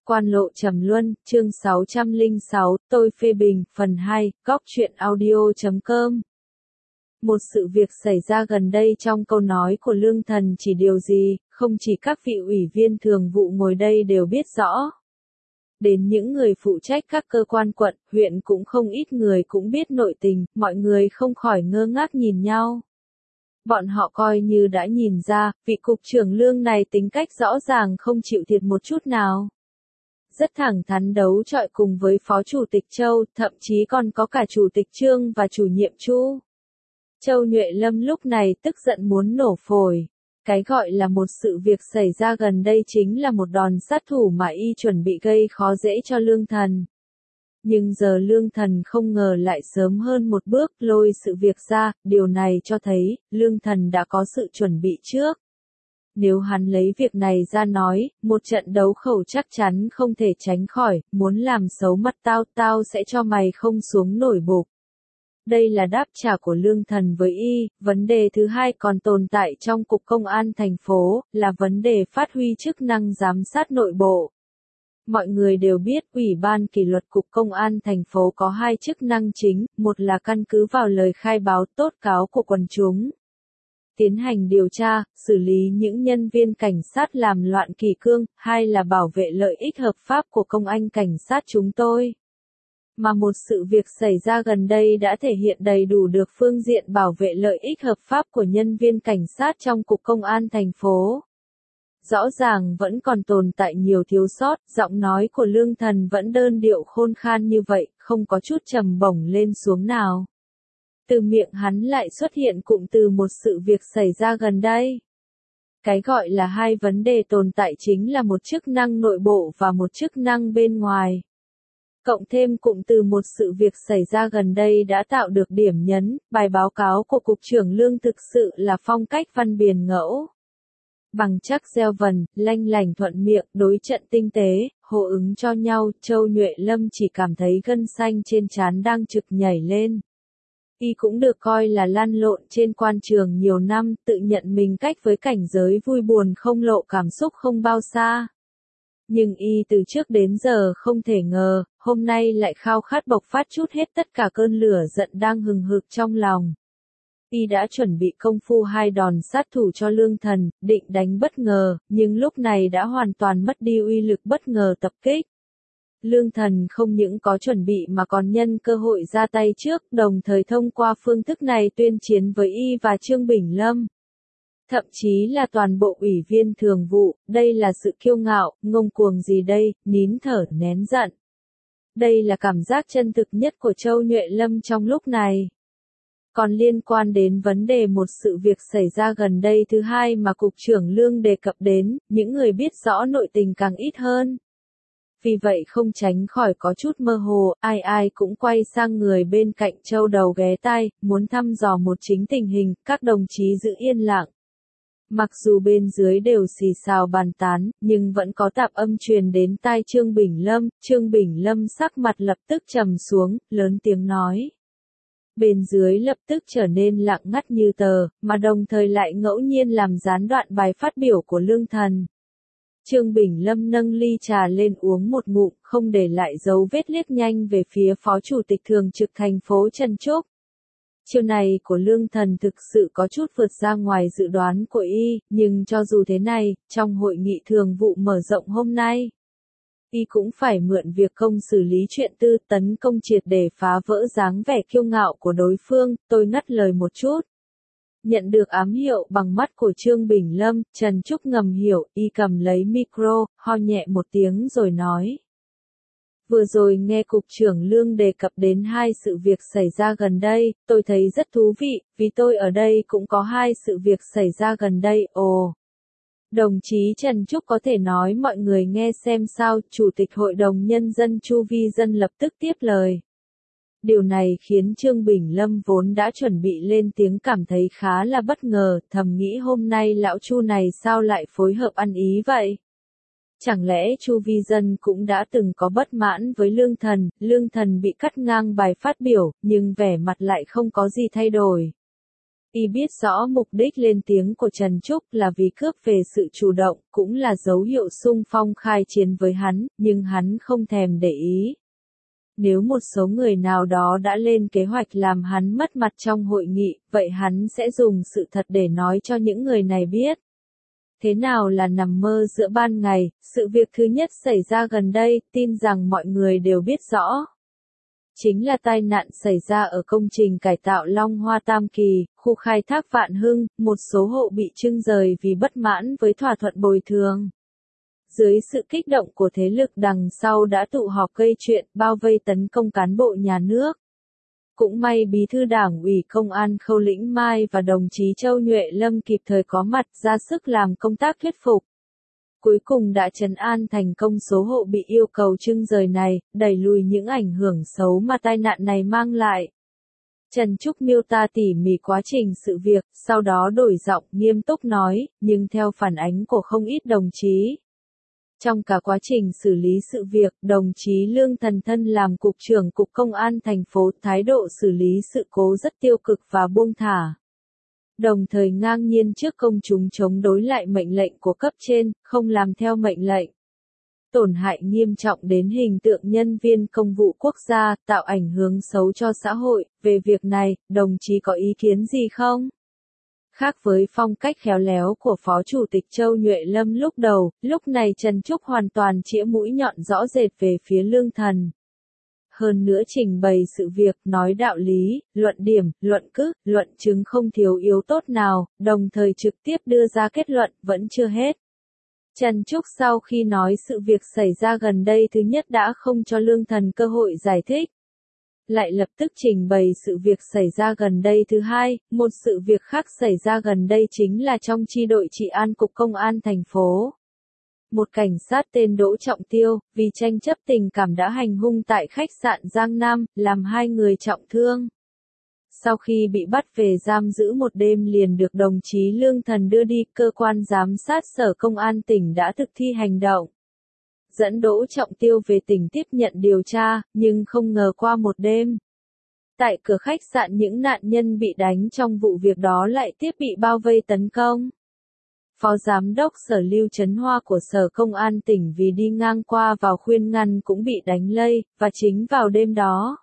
Quan lộ trầm luân, chương 606, tôi phê bình, phần 2, góc truyện audio.com. Một sự việc xảy ra gần đây trong câu nói của Lương Thần chỉ điều gì, không chỉ các vị ủy viên thường vụ ngồi đây đều biết rõ. Đến những người phụ trách các cơ quan quận, huyện cũng không ít người cũng biết nội tình, mọi người không khỏi ngơ ngác nhìn nhau. Bọn họ coi như đã nhìn ra, vị cục trưởng Lương này tính cách rõ ràng không chịu thiệt một chút nào. Rất thẳng thắn đấu chọi cùng với Phó Chủ tịch Châu, thậm chí còn có cả Chủ tịch Trương và chủ nhiệm Chu. Châu Nhuệ Lâm lúc này tức giận muốn nổ phổi. Cái gọi là một sự việc xảy ra gần đây chính là một đòn sát thủ mà y chuẩn bị gây khó dễ cho Lương Thần. Nhưng giờ Lương Thần không ngờ lại sớm hơn một bước lôi sự việc ra, điều này cho thấy, Lương Thần đã có sự chuẩn bị trước. Nếu hắn lấy việc này ra nói, một trận đấu khẩu chắc chắn không thể tránh khỏi, muốn làm xấu mặt tao sẽ cho mày không xuống nổi bục. Đây là đáp trả của Lương Thần với y. Vấn đề thứ hai còn tồn tại trong Cục Công an thành phố, là vấn đề phát huy chức năng giám sát nội bộ. Mọi người đều biết Ủy ban kỷ luật Cục Công an thành phố có hai chức năng chính, một là căn cứ vào lời khai báo tố cáo của quần chúng, tiến hành điều tra, xử lý những nhân viên cảnh sát làm loạn kỷ cương, hai là bảo vệ lợi ích hợp pháp của công anh cảnh sát chúng tôi. Mà một sự việc xảy ra gần đây đã thể hiện đầy đủ được phương diện bảo vệ lợi ích hợp pháp của nhân viên cảnh sát trong Cục Công an thành phố. Rõ ràng vẫn còn tồn tại nhiều thiếu sót, giọng nói của Lương Thần vẫn đơn điệu khôn khan như vậy, không có chút trầm bổng lên xuống nào. Từ miệng hắn lại xuất hiện cụm từ một sự việc xảy ra gần đây. Cái gọi là hai vấn đề tồn tại chính là một chức năng nội bộ và một chức năng bên ngoài. Cộng thêm cụm từ một sự việc xảy ra gần đây đã tạo được điểm nhấn, bài báo cáo của Cục trưởng Lương thực sự là phong cách văn biền ngẫu. Bằng chắc gieo vần, lanh lảnh thuận miệng, đối trận tinh tế, hô ứng cho nhau, Châu Nhuệ Lâm chỉ cảm thấy gân xanh trên trán đang trực nhảy lên. Y cũng được coi là lăn lộn trên quan trường nhiều năm, tự nhận mình cách với cảnh giới vui buồn không lộ cảm xúc không bao xa. Nhưng y từ trước đến giờ không thể ngờ, hôm nay lại khao khát bộc phát chút hết tất cả cơn lửa giận đang hừng hực trong lòng. Y đã chuẩn bị công phu hai đòn sát thủ cho Lương Thần, định đánh bất ngờ, nhưng lúc này đã hoàn toàn mất đi uy lực bất ngờ tập kích. Lương Thần không những có chuẩn bị mà còn nhân cơ hội ra tay trước, đồng thời thông qua phương thức này tuyên chiến với y và Trương Bình Lâm. Thậm chí là toàn bộ ủy viên thường vụ, đây là sự kiêu ngạo, ngông cuồng gì đây, nín thở nén giận. Đây là cảm giác chân thực nhất của Châu Nhuệ Lâm trong lúc này. Còn liên quan đến vấn đề một sự việc xảy ra gần đây thứ hai mà Cục trưởng Lương đề cập đến, những người biết rõ nội tình càng ít hơn. Vì vậy không tránh khỏi có chút mơ hồ, ai cũng quay sang người bên cạnh Châu đầu ghé tai, muốn thăm dò một chính tình hình, các đồng chí giữ yên lặng. Mặc dù bên dưới đều xì xào bàn tán, nhưng vẫn có tạp âm truyền đến tai Trương Bình Lâm sắc mặt lập tức trầm xuống, lớn tiếng nói. Bên dưới lập tức trở nên lặng ngắt như tờ, mà đồng thời lại ngẫu nhiên làm gián đoạn bài phát biểu của Lương Thần. Trương Bình Lâm nâng ly trà lên uống một ngụm, không để lại dấu vết liếc nhanh về phía Phó Chủ tịch Thường trực thành phố Trần Trúc. Chiều này của Lương Thần thực sự có chút vượt ra ngoài dự đoán của y, nhưng cho dù thế này, trong hội nghị thường vụ mở rộng hôm nay, y cũng phải mượn việc công xử lý chuyện tư tấn công triệt để phá vỡ dáng vẻ kiêu ngạo của đối phương. Tôi ngắt lời một chút. Nhận được ám hiệu bằng mắt của Trương Bình Lâm, Trần Trúc ngầm hiểu, y cầm lấy micro, ho nhẹ một tiếng rồi nói. Vừa rồi nghe Cục trưởng Lương đề cập đến hai sự việc xảy ra gần đây, tôi thấy rất thú vị, vì tôi ở đây cũng có hai sự việc xảy ra gần đây. Ồ! Đồng chí Trần Trúc có thể nói mọi người nghe xem sao, Chủ tịch Hội đồng Nhân dân Chu Vi Dân lập tức tiếp lời. Điều này khiến Trương Bình Lâm vốn đã chuẩn bị lên tiếng cảm thấy khá là bất ngờ, thầm nghĩ hôm nay lão Chu này sao lại phối hợp ăn ý vậy? Chẳng lẽ Chu Vi Dân cũng đã từng có bất mãn với Lương Thần bị cắt ngang bài phát biểu, nhưng vẻ mặt lại không có gì thay đổi. Y biết rõ mục đích lên tiếng của Trần Trúc là vì cướp về sự chủ động, cũng là dấu hiệu xung phong khai chiến với hắn, nhưng hắn không thèm để ý. Nếu một số người nào đó đã lên kế hoạch làm hắn mất mặt trong hội nghị, vậy hắn sẽ dùng sự thật để nói cho những người này biết. Thế nào là nằm mơ giữa ban ngày, sự việc thứ nhất xảy ra gần đây, tin rằng mọi người đều biết rõ. Chính là tai nạn xảy ra ở công trình cải tạo Long Hoa Tam Kỳ, khu khai thác Vạn Hưng, một số hộ bị trưng rời vì bất mãn với thỏa thuận bồi thường. Dưới sự kích động của thế lực đằng sau đã tụ họp gây chuyện, bao vây tấn công cán bộ nhà nước. Cũng may Bí thư Đảng ủy Công an Khâu Lĩnh Mai và đồng chí Châu Nhuệ Lâm kịp thời có mặt ra sức làm công tác thuyết phục. Cuối cùng đã trấn an thành công số hộ bị yêu cầu trưng rời này, đẩy lùi những ảnh hưởng xấu mà tai nạn này mang lại. Trần Trúc miêu tả tỉ mỉ quá trình sự việc, sau đó đổi giọng nghiêm túc nói, nhưng theo phản ánh của không ít đồng chí. Trong cả quá trình xử lý sự việc, đồng chí Lương Thần Thân làm Cục trưởng Cục Công an thành phố, thái độ xử lý sự cố rất tiêu cực và buông thả. Đồng thời ngang nhiên trước công chúng chống đối lại mệnh lệnh của cấp trên, không làm theo mệnh lệnh. Tổn hại nghiêm trọng đến hình tượng nhân viên công vụ quốc gia, tạo ảnh hưởng xấu cho xã hội. Về việc này, đồng chí có ý kiến gì không? Khác với phong cách khéo léo của Phó Chủ tịch Châu Nhuệ Lâm lúc đầu, lúc này Trần Trúc hoàn toàn chĩa mũi nhọn rõ rệt về phía Lương Thần. Hơn nữa trình bày sự việc, nói đạo lý, luận điểm, luận cứ, luận chứng không thiếu yếu tốt nào, đồng thời trực tiếp đưa ra kết luận, vẫn chưa hết. Trần Trúc sau khi nói sự việc xảy ra gần đây thứ nhất đã không cho Lương Thần cơ hội giải thích. Lại lập tức trình bày sự việc xảy ra gần đây thứ hai, một sự việc khác xảy ra gần đây chính là trong chi đội trị an Cục Công an thành phố. Một cảnh sát tên Đỗ Trọng Tiêu, vì tranh chấp tình cảm đã hành hung tại khách sạn Giang Nam, làm 2 người trọng thương. Sau khi bị bắt về giam giữ một đêm liền được đồng chí Lương Thần đưa đi, cơ quan giám sát Sở Công an tỉnh đã thực thi hành động. Dẫn Đỗ Trọng Tiêu về tỉnh tiếp nhận điều tra, nhưng không ngờ qua một đêm. Tại cửa khách sạn những nạn nhân bị đánh trong vụ việc đó lại tiếp bị bao vây tấn công. Phó Giám đốc Sở Lưu Trấn Hoa của Sở Công an tỉnh vì đi ngang qua vào khuyên ngăn cũng bị đánh lây, và chính vào đêm đó.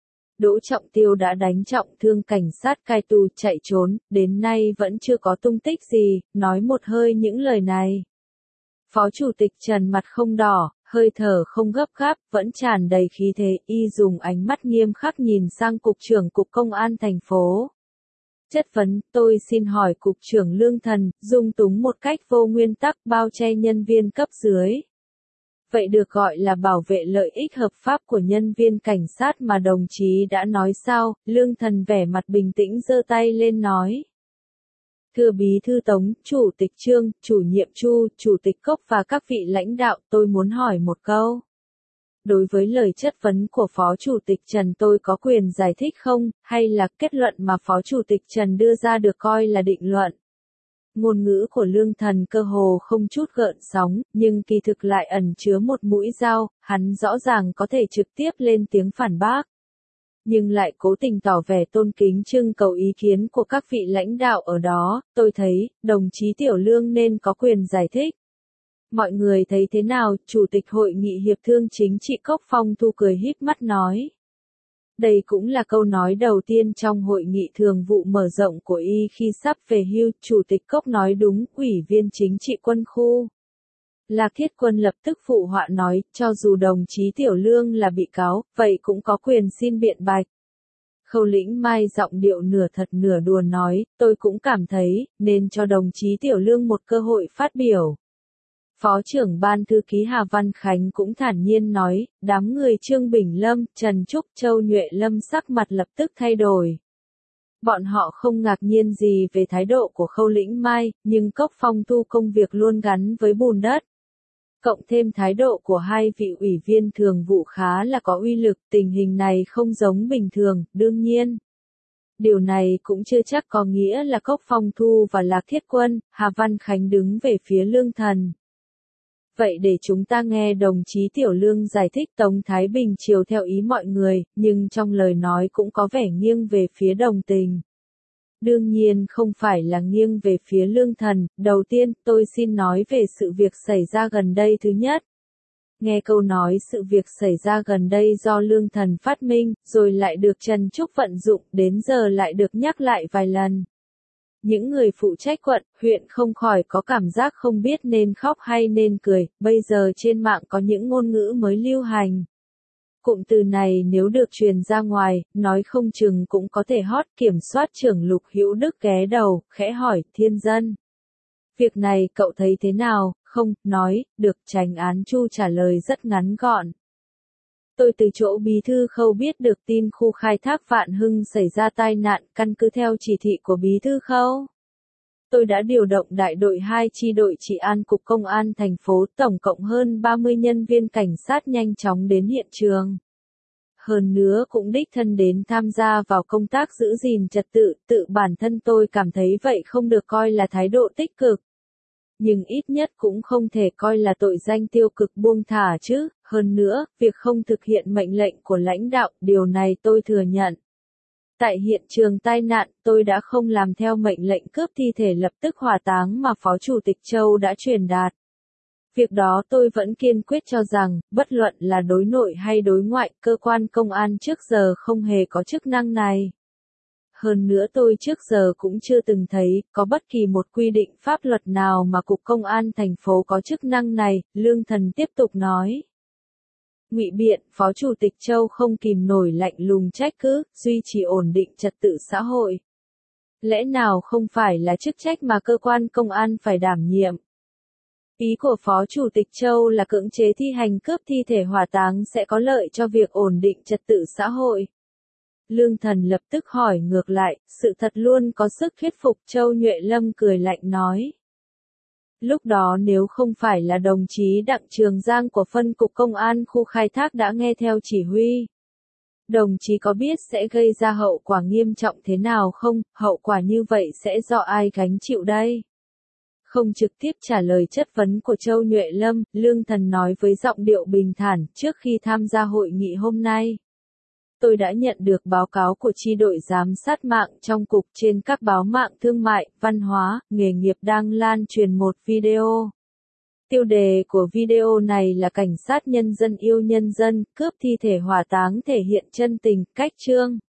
Đỗ Trọng Tiêu đã đánh trọng thương cảnh sát cai tù chạy trốn, đến nay vẫn chưa có tung tích gì, nói một hơi những lời này. Phó Chủ tịch Trần mặt không đỏ, hơi thở không gấp gáp, vẫn tràn đầy khí thế, y dùng ánh mắt nghiêm khắc nhìn sang Cục trưởng Cục Công an thành phố. Chất vấn, tôi xin hỏi Cục trưởng Lương Thần, dung túng một cách vô nguyên tắc bao che nhân viên cấp dưới. Vậy được gọi là bảo vệ lợi ích hợp pháp của nhân viên cảnh sát mà đồng chí đã nói sao? Lương Thần vẻ mặt bình tĩnh giơ tay lên nói. Thưa Bí thư Tống, Chủ tịch Trương, Chủ nhiệm Chu, Chủ tịch Cốc và các vị lãnh đạo, tôi muốn hỏi một câu. Đối với lời chất vấn của Phó Chủ tịch Trần tôi có quyền giải thích không, hay là kết luận mà Phó Chủ tịch Trần đưa ra được coi là định luận? Ngôn ngữ của Lương Thần cơ hồ không chút gợn sóng, nhưng kỳ thực lại ẩn chứa một mũi dao, hắn rõ ràng có thể trực tiếp lên tiếng phản bác. Nhưng lại cố tình tỏ vẻ tôn kính trưng cầu ý kiến của các vị lãnh đạo ở đó, tôi thấy, đồng chí Tiểu Lương nên có quyền giải thích. Mọi người thấy thế nào? Chủ tịch Hội nghị Hiệp thương Chính trị Cốc Phong Thu cười híp mắt nói. Đây cũng là câu nói đầu tiên trong hội nghị thường vụ mở rộng của y khi sắp về hưu, Chủ tịch Cốc nói đúng, Ủy viên Chính trị Quân khu. Lạc Thiết Quân lập tức phụ họa nói, cho dù đồng chí Tiểu Lương là bị cáo, vậy cũng có quyền xin biện bạch. Khâu Lĩnh Mai giọng điệu nửa thật nửa đùa nói, tôi cũng cảm thấy, nên cho đồng chí Tiểu Lương một cơ hội phát biểu. Phó trưởng ban thư ký Hà Văn Khánh cũng thản nhiên nói, đám người Trương Bình Lâm, Trần Trúc, Châu Nhuệ Lâm sắc mặt lập tức thay đổi. Bọn họ không ngạc nhiên gì về thái độ của Khâu Lĩnh Mai, nhưng Cốc Phong Thu công việc luôn gắn với bùn đất. Cộng thêm thái độ của 2 vị ủy viên thường vụ khá là có uy lực, tình hình này không giống bình thường, đương nhiên. Điều này cũng chưa chắc có nghĩa là Cốc Phong Thu và Lạc Thiết Quân, Hà Văn Khánh đứng về phía Lương Thần. Vậy để chúng ta nghe đồng chí Tiểu Lương giải thích. Tống Thái Bình chiều theo ý mọi người, nhưng trong lời nói cũng có vẻ nghiêng về phía đồng tình. Đương nhiên không phải là nghiêng về phía Lương Thần, đầu tiên tôi xin nói về sự việc xảy ra gần đây thứ nhất. Nghe câu nói sự việc xảy ra gần đây do Lương Thần phát minh, rồi lại được Trần Trúc vận dụng, đến giờ lại được nhắc lại vài lần. Những người phụ trách quận, huyện không khỏi có cảm giác không biết nên khóc hay nên cười, bây giờ trên mạng có những ngôn ngữ mới lưu hành. Cụm từ này nếu được truyền ra ngoài, nói không chừng cũng có thể hot. Kiểm soát trưởng Lục Hữu Đức ghé đầu, khẽ hỏi, Thiên Dân. Việc này cậu thấy thế nào? Không, nói, được. Chánh án Chu trả lời rất ngắn gọn. Tôi từ chỗ bí thư Khâu biết được tin khu khai thác Vạn Hưng xảy ra tai nạn, căn cứ theo chỉ thị của bí thư Khâu. Tôi đã điều động đại đội 2 chi đội trị an cục công an thành phố, tổng cộng hơn 30 nhân viên cảnh sát nhanh chóng đến hiện trường. Hơn nữa cũng đích thân đến tham gia vào công tác giữ gìn trật tự, tự bản thân tôi cảm thấy vậy không được coi là thái độ tích cực. Nhưng ít nhất cũng không thể coi là tội danh tiêu cực buông thả chứ, hơn nữa, việc không thực hiện mệnh lệnh của lãnh đạo, điều này tôi thừa nhận. Tại hiện trường tai nạn, tôi đã không làm theo mệnh lệnh cướp thi thể lập tức hỏa táng mà Phó Chủ tịch Châu đã truyền đạt. Việc đó tôi vẫn kiên quyết cho rằng, bất luận là đối nội hay đối ngoại, cơ quan công an trước giờ không hề có chức năng này. Hơn nữa tôi trước giờ cũng chưa từng thấy, có bất kỳ một quy định pháp luật nào mà Cục Công an thành phố có chức năng này, Lương Thần tiếp tục nói. Ngụy biện, Phó Chủ tịch Châu không kìm nổi lạnh lùng trách cứ, duy trì ổn định trật tự xã hội. Lẽ nào không phải là chức trách mà cơ quan công an phải đảm nhiệm? Ý của Phó Chủ tịch Châu là cưỡng chế thi hành cướp thi thể hỏa táng sẽ có lợi cho việc ổn định trật tự xã hội. Lương Thần lập tức hỏi ngược lại, sự thật luôn có sức thuyết phục. Châu Nhuệ Lâm cười lạnh nói. Lúc đó nếu không phải là đồng chí Đặng Trường Giang của phân cục công an khu khai thác đã nghe theo chỉ huy, đồng chí có biết sẽ gây ra hậu quả nghiêm trọng thế nào không? Hậu quả như vậy sẽ do ai gánh chịu đây? Không trực tiếp trả lời chất vấn của Châu Nhuệ Lâm, Lương Thần nói với giọng điệu bình thản, trước khi tham gia hội nghị hôm nay. Tôi đã nhận được báo cáo của chi đội giám sát mạng trong cục trên các báo mạng thương mại, văn hóa, nghề nghiệp đang lan truyền một video. Tiêu đề của video này là Cảnh sát nhân dân yêu nhân dân, cướp thi thể hỏa táng thể hiện chân tình, cách chương.